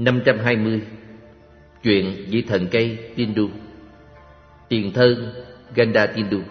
520. Chuyện vị thần cây Tindu. Tiền thân Gandatindu.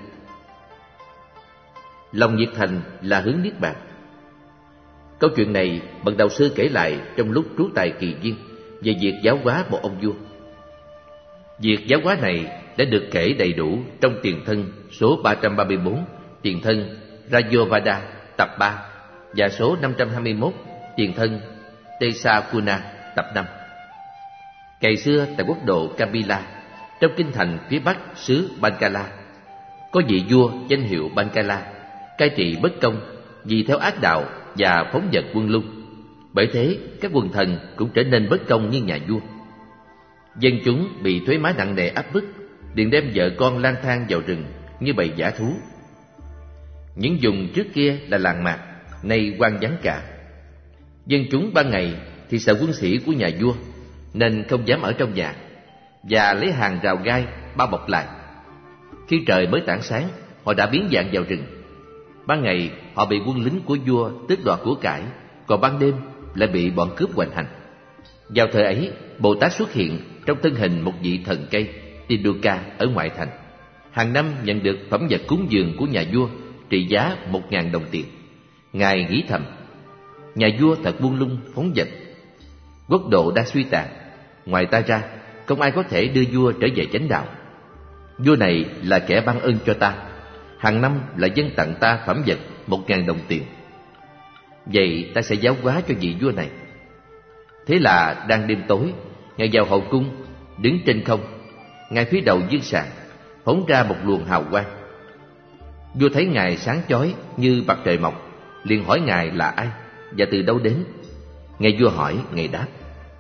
Lòng nhiệt thành là hướng niết bàn. Câu chuyện này bậc đạo sư kể lại trong lúc trú tại Kỳ Viên về việc giáo hóa một ông vua. Việc giáo hóa này đã được kể đầy đủ trong Tiền thân số 334, Tiền thân Rajavada tập 3 và số 521, Tiền thân Tesakuna tập 5. Ngày xưa tại quốc độ Kapila, trong kinh thành phía bắc xứ Bankala, có vị vua danh hiệu Bankala, cai trị bất công vì theo ác đạo và phóng dật quân lung. Bởi thế các quần thần cũng trở nên bất công như nhà vua. Dân chúng bị thuế má nặng nề áp bức, liền đem vợ con lang thang vào rừng như bầy dã thú. Những vùng trước kia là làng mạc, nay hoang vắng cả. Dân chúng ban ngày thì sợ quân sĩ của nhà vua, nên không dám ở trong nhà, và lấy hàng rào gai bao bọc lại. Khi trời mới tảng sáng, họ đã biến dạng vào rừng. Ban ngày họ bị quân lính của vua tước đoạt của cải, còn ban đêm lại bị bọn cướp hoành hành. Vào thời ấy, Bồ Tát xuất hiện trong thân hình một vị thần cây Tinduka ở ngoại thành. Hàng năm nhận được phẩm vật cúng dường của nhà vua trị giá 1.000 đồng tiền. Ngài nghĩ thầm: nhà vua thật buông lung phóng dật, quốc độ đang suy tàn. Ngoài ta ra, không ai có thể đưa vua trở về chánh đạo. Vua này là kẻ ban ơn cho ta, hàng năm lại dâng tặng ta phẩm vật 1.000 đồng tiền. Vậy ta sẽ giáo hóa cho vị vua này. Thế là đang đêm tối, Ngài vào hậu cung, đứng trên không, ngay phía đầu dương sàng phóng ra một luồng hào quang. Vua thấy Ngài sáng chói như mặt trời mọc, liền hỏi Ngài là ai và từ đâu đến. Nghe vua hỏi, Ngài đáp: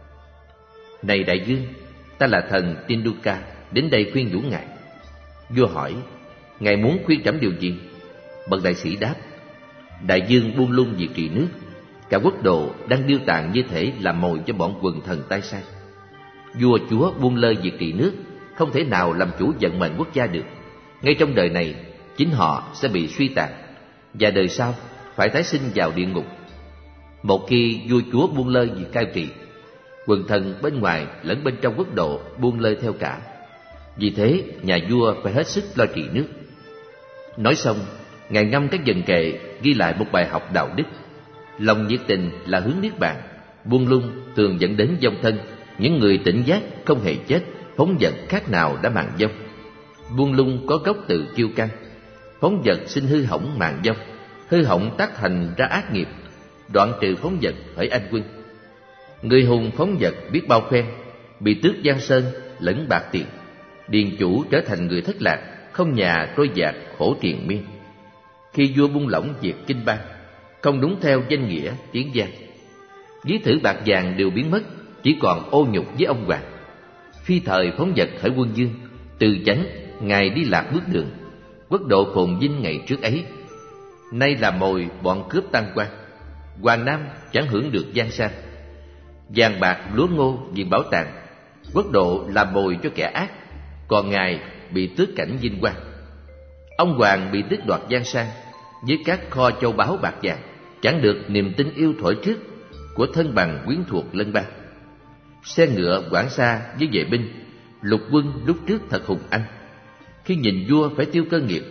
này đại vương, ta là thần Tinduka, đến đây khuyên nhủ Ngài. Vua hỏi: Ngài muốn khuyên trẫm điều gì? Bậc đại sĩ đáp: đại vương buông lung việc trị nước, cả quốc độ đang điêu tàn như thể làm mồi cho bọn quần thần tai sai. Vua chúa buông lơi việc trị nước, không thể nào làm chủ vận mệnh quốc gia được. Ngay trong đời này, chính họ sẽ bị suy tàn, và đời sau phải tái sinh vào địa ngục. Một khi vua chúa buông lơi việc cai trị, quần thần bên ngoài lẫn bên trong quốc độ buông lơi theo cả. Vì thế nhà vua phải hết sức lo trị nước. Nói xong, Ngài ngâm các dần kệ ghi lại một bài học đạo đức. Lòng nhiệt tình là hướng niết bàn, buông lung thường dẫn đến vong thân. Những người tỉnh giác không hề chết, phóng dật khác nào đã màng vong. Buông lung có gốc từ kiêu căng, phóng dật sinh hư hỏng màng vong. Hư hỏng tác thành ra ác nghiệp, đoạn trừ phóng dật hỡi anh quân. Người hùng phóng dật biết bao phen, bị tước giang sơn lẫn bạc tiền. Điền chủ trở thành người thất lạc, không nhà trôi dạt khổ triền miên. Khi vua buông lỏng việc kinh ban, không đúng theo danh nghĩa tiếng gian, ví thử bạc vàng đều biến mất, chỉ còn ô nhục với ông hoàng. Phi thời phóng dật hỡi quân vương, từ chánh Ngài đi lạc bước đường. Quốc độ phồn vinh ngày trước ấy, nay là mồi bọn cướp tăng quan. Hoàng Nam chẳng hưởng được giang sang, vàng bạc lúa ngô viện bảo tàng. Quốc độ làm mồi cho kẻ ác, còn Ngài bị tước cảnh vinh quang. Ông hoàng bị tước đoạt giang sang với các kho châu báu bạc vàng, chẳng được niềm tin yêu thuở trước của thân bằng quyến thuộc lân bang. Xe ngựa quản xa với vệ binh, lục quân lúc trước thật hùng anh. Khi nhìn vua phải tiêu cơ nghiệp,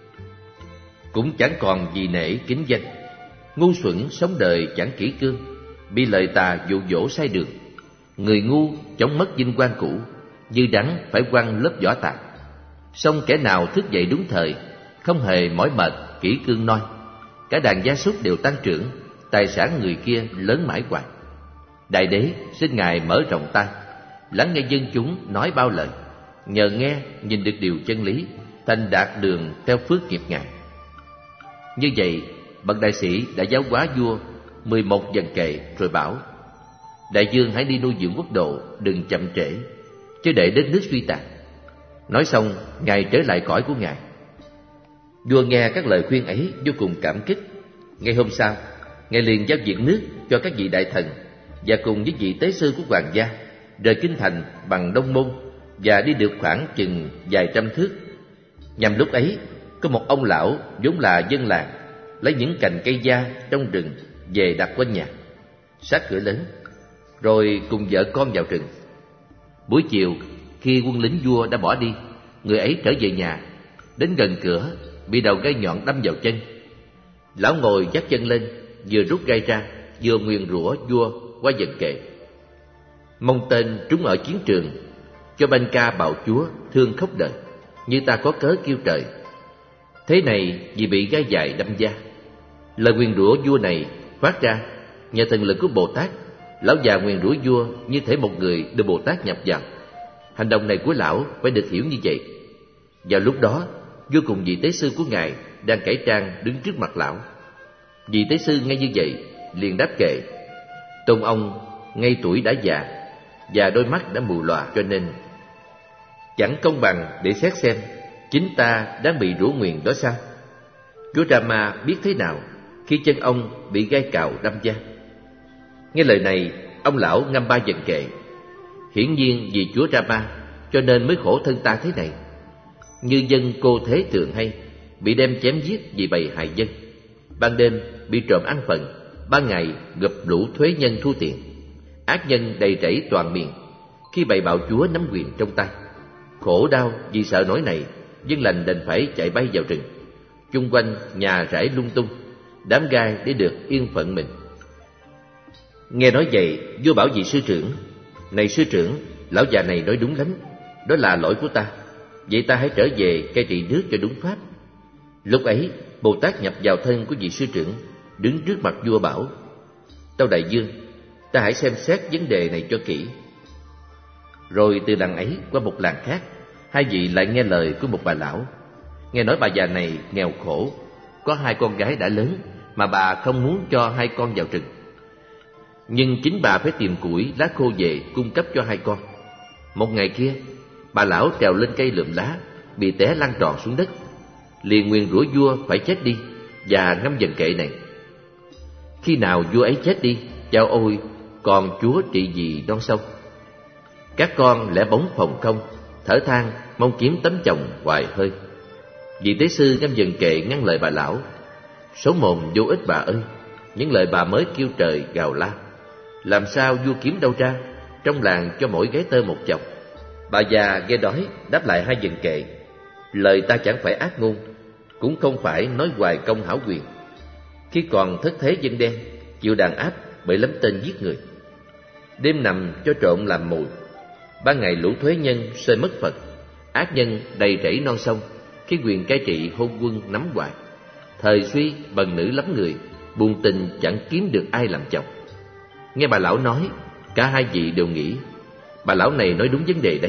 cũng chẳng còn gì nể kính danh. Ngu xuẩn sống đời chẳng kỹ cương, bị lời tà dụ dỗ sai đường. Người ngu chống mất vinh quang cũ, dư đắng phải quăng lớp vỏ tàn. Song kẻ nào thức dậy đúng thời, không hề mỏi mệt kỹ cương noi. Cả đàn gia súc đều tăng trưởng, tài sản người kia lớn mãi hoài. Đại đế xin Ngài mở rộng tai, lắng nghe dân chúng nói bao lời. Nhờ nghe nhìn được điều chân lý, thành đạt đường theo phước nghiệp Ngài. Như vậy, bậc đại sĩ đã giáo hóa vua 11 dần kệ rồi bảo: đại vương hãy đi nuôi dưỡng quốc độ, đừng chậm trễ, chứ để đất nước suy tàn. Nói xong, Ngài trở lại cõi của Ngài. Vua nghe các lời khuyên ấy vô cùng cảm kích. Ngày hôm sau, Ngài liền giao việc nước cho các vị đại thần, và cùng với vị tế sư của hoàng gia rời kinh thành bằng đông môn và đi được khoảng chừng vài trăm thước. Nhằm lúc ấy, có một ông lão vốn là dân làng lấy những cành cây da trong rừng về đặt quanh nhà. Sát cửa lớn, rồi cùng vợ con vào rừng. Buổi chiều, khi quân lính vua đã bỏ đi, người ấy trở về nhà. Đến gần cửa, bị đầu gai nhọn đâm vào chân. Lão ngồi vắt chân lên, vừa rút gai ra, vừa nguyền rủa vua qua dần kệ. Mông tên trúng ở chiến trường, cho Banh Ca bạo chúa thương khóc đời, như ta có cớ kêu trời. Thế này vì bị gai dài đâm da. Lời nguyền rủa vua này phát ra nhờ thần lực của Bồ Tát. Lão già nguyền rủa vua như thể một người được Bồ Tát nhập vào. Hành động này của lão phải được hiểu như vậy. Vào lúc đó, vua cùng vị tế sư của ngài đang cải trang đứng trước mặt lão. Vị tế sư nghe như vậy liền đáp kệ: tôn ông ngay tuổi đã già và đôi mắt đã mù lòa, cho nên chẳng công bằng để xét xem chính ta đang bị rủa nguyền đó sao? Chúa Rama biết thế nào khi chân ông bị gai cào đâm da? Nghe lời này, ông lão ngâm ba dần kệ. Hiển nhiên vì Chúa Rama cho nên mới khổ thân ta thế này. Như dân cô thế thường hay, bị đem chém giết vì bầy hại dân. Ban đêm bị trộm ăn phần, ban ngày gặp lũ thuế nhân thu tiền. Ác nhân đầy rẫy toàn miền, khi bầy bạo chúa nắm quyền trong tay. Khổ đau vì sợ nỗi này, dân lành đành phải chạy bay vào rừng. Chung quanh nhà rải lung tung, đám gai để được yên phận mình. Nghe nói vậy, vua bảo vị sư trưởng: này sư trưởng, lão già này nói đúng lắm, đó là lỗi của ta. Vậy ta hãy trở về cai trị nước cho đúng pháp. Lúc ấy, Bồ Tát nhập vào thân của vị sư trưởng, đứng trước mặt vua bảo: tâu đại vương, ta hãy xem xét vấn đề này cho kỹ. Rồi từ làng ấy qua một làng khác, hai vị lại nghe lời của một bà lão. Nghe nói bà già này nghèo khổ, có hai con gái đã lớn mà bà không muốn cho hai con vào rừng. Nhưng chính bà phải tìm củi lá khô về cung cấp cho hai con. Một ngày kia, bà lão trèo lên cây lượm lá, bị té lăn tròn xuống đất. Liền nguyền rủa vua phải chết đi và ngâm dần kệ này: khi nào vua ấy chết đi, chao ôi, còn chúa trị gì non sông. Các con lẻ bóng phòng không, thở than mong kiếm tấm chồng hoài hơi. Vị tế sư ngâm dần kệ ngăn lời bà lão: số mồm vô ích bà ơi, những lời bà mới kêu trời gào la. Làm sao vua kiếm đâu ra, trong làng cho mỗi gái tơ một chồng. Bà già nghe đói đáp lại hai dần kệ: lời ta chẳng phải ác ngôn, cũng không phải nói hoài công hảo quyền. Khi còn thất thế dân đen, chịu đàn áp bởi lắm tên giết người. Đêm nằm cho trộm làm mồi, ban ngày lũ thuế nhân xơi mất Phật. Ác nhân đầy rẫy non sông, khi quyền cai trị hôn quân nắm hoài. Thời suy bần nữ lắm người, buồn tình chẳng kiếm được ai làm chồng. Nghe bà lão nói, cả hai vị đều nghĩ bà lão này nói đúng vấn đề đây.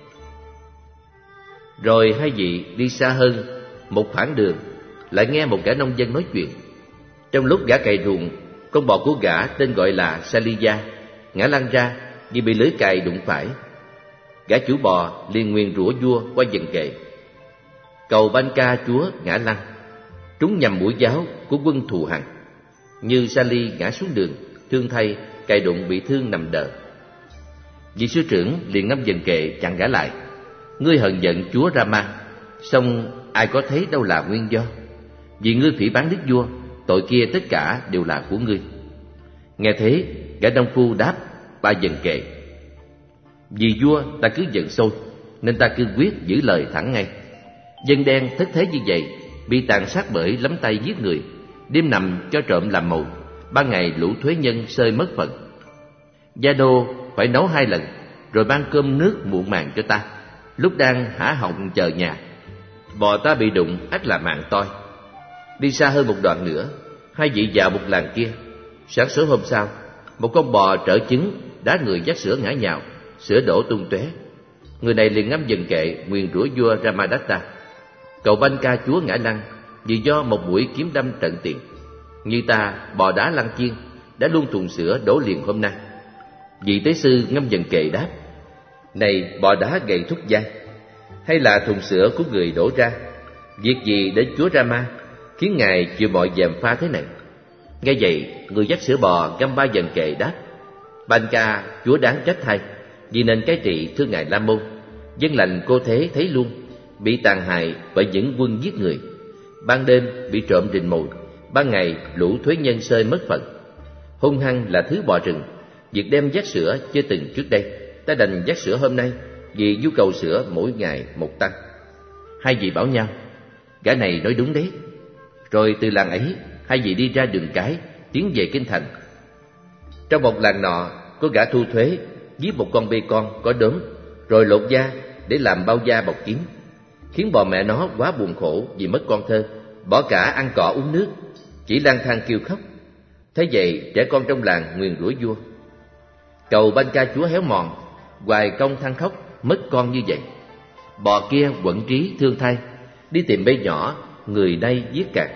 Rồi hai vị đi xa hơn một khoảng đường, lại nghe một gã nông dân nói chuyện. Trong lúc gã cày ruộng, con bò của gã tên gọi là Saliya ngã lăn ra vì bị lưỡi cày đụng phải. Gã chủ bò liền nguyền rủa vua qua dần kệ: cầu Banh Ca chúa ngã lăn, trúng nhầm mũi giáo của quân thù hằn. Như Sali ngã xuống đường, thương thay cày đụng bị thương nằm đờ. Vị sư trưởng liền ngâm dần kệ chặn gã lại: ngươi hờn giận chúa Rama, song ai có thấy đâu là nguyên do. Vì ngươi phỉ báng đức vua, tội kia tất cả đều là của ngươi. Nghe thế, gã nông phu đáp ba dần kệ: vì vua ta cứ giận sôi, nên ta cương quyết giữ lời thẳng ngay. Dân đen thất thế như vậy, bị tàn sát bởi lắm tay giết người, đêm nằm cho trộm làm mồi, ban ngày lũ thuế nhân xơi mất phận. Gia đô phải nấu 2 lần, rồi ban cơm nước muộn màng cho ta. Lúc đang hả họng chờ nhà, bò ta bị đụng ắt là mạng toi. Đi xa hơn một đoạn nữa, hai vị vào một làng kia. Sáng sớm hôm sau, một con bò trở chứng đá người vắt sữa ngã nhào, sữa đổ tung tóe. Người này liền ngâm dần kệ nguyền rủa vua Ramadatta: cầu Banh Ca chúa ngã lăn vì do một mũi kiếm đâm trận tiền. Như ta bò đá lăn chiên, đã luôn thùng sữa đổ liền hôm nay. Vị tế sư ngâm dần kệ đáp: này bò đá gầy thúc vai, hay là thùng sữa của người đổ ra? Việc gì đến chúa Rama khiến ngài chịu mọi gièm pha thế này? Nghe vậy, người dắt sữa bò ngâm 3 dần kệ đáp: Banh Ca chúa đáng trách thay, vì nên cái trị thưa ngài La Môn. Dân lành cô thế thấy luôn, bị tàn hại bởi những quân giết người. Ban đêm bị trộm rình mồi, ban ngày lũ thuế nhân xơi mất phận. Hung hăng là thứ bò rừng, việc đem vắt sữa chưa từng trước đây, ta đành vắt sữa hôm nay vì nhu cầu sữa mỗi ngày một tăng. Hai vị bảo nhau, gã này nói đúng đấy. Rồi từ làng ấy, hai vị đi ra đường cái, tiến về kinh thành. Trong một làng nọ, có gã thu thuế giết một con bê con có đốm, rồi lột da để làm bao da bọc kiến, khiến bò mẹ nó quá buồn khổ vì mất con thơ, bỏ cả ăn cỏ uống nước, chỉ lang thang kêu khóc. Thế vậy trẻ con trong làng nguyền rủa vua: cầu ban ca chúa héo mòn, hoài công than khóc mất con như vậy. Bò kia quẫn trí thương thai, đi tìm bê nhỏ, người nay giết cạn.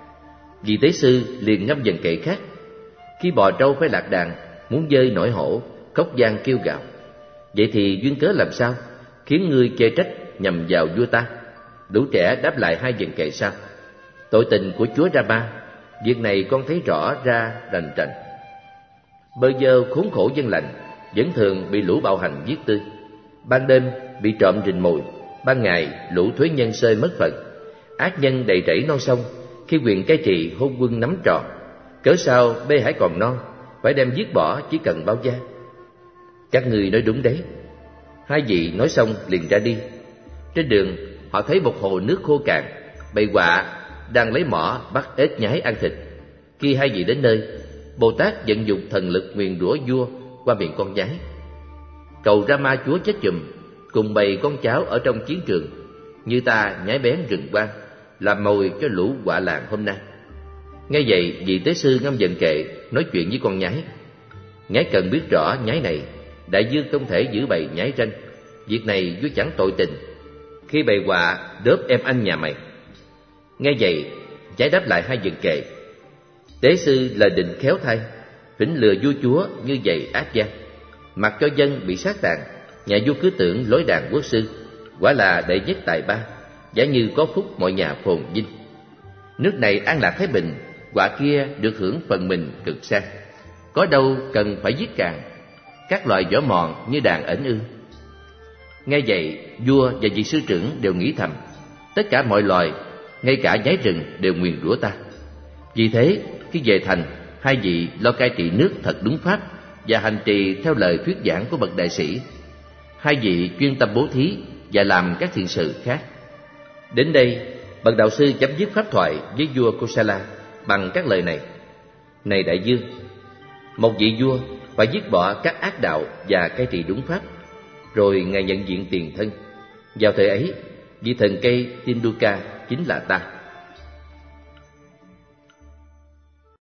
Vị tế sư liền ngâm dần kệ khác: khi bò trâu phải lạc đàn, muốn dơi nổi hổ, khóc gian kêu gào. Vậy thì duyên cớ làm sao khiến ngươi chê trách nhằm vào vua ta? Lũ trẻ đáp lại hai dần kệ sau: tội tình của chúa Rama, việc này con thấy rõ ra rành rành. Bơ vơ khốn khổ dân lành vẫn thường bị lũ bạo hành giết tươi. Ban đêm bị trộm rình mồi, ban ngày lũ thuế nhân xơi mất phận. Ác nhân đầy rẫy non sông, khi quyền cai trị hôn quân nắm trọn. Cớ sao bê hải còn non, phải đem giết bỏ chỉ cần bao da. Các ngươi nói đúng đấy. Hai vị nói xong liền ra đi. Trên đường họ thấy một hồ nước khô cạn, bầy quạ đang lấy mỏ bắt ếch nhái ăn thịt. Khi hai vị đến nơi, Bồ Tát vận dụng thần lực nguyền rủa vua qua miệng con nhái: cầu Rama chúa chết chùm, cùng bầy con cháu ở trong chiến trường, như ta nhái bén rừng quang, làm mồi cho lũ quạ làng hôm nay. Nghe vậy, vị tế sư ngâm dần kệ nói chuyện với con nhái: nhái cần biết rõ nhái này, đại dương không thể giữ bầy nhái ranh. Việc này vua chẳng tội tình, khi bầy quạ đớp em anh nhà mày. Nghe vậy, nhái đáp lại hai dần kệ: tế sư lời định khéo thay, phỉnh lừa vua chúa như vậy ác gian, mặc cho dân bị sát tàn. Nhà vua cứ tưởng lối đàn quốc sư, quả là đệ nhất tài ba, giả như có phúc mọi nhà phồn vinh. Nước này an lạc thái bình, quạ kia được hưởng phần mình cực sang. Có đâu cần phải giết càng, các loài vỏ mòn như đàn ẩn ư. Nghe vậy, vua và vị sư trưởng đều nghĩ thầm: tất cả mọi loài, ngay cả nhái rừng đều nguyền rủa ta. Vì thế, khi về thành, hai vị lo cai trị nước thật đúng pháp và hành trì theo lời thuyết giảng của bậc đại sĩ. Hai vị chuyên tâm bố thí và làm các thiện sự khác. Đến đây, bậc đạo sư chấm dứt pháp thoại với vua Kosala bằng các lời này: này đại dương, một vị vua phải dứt bỏ các ác đạo và cai trị đúng pháp, rồi ngài nhận diện tiền thân. Vào thời ấy, vị thần cây Tinduka chính là ta.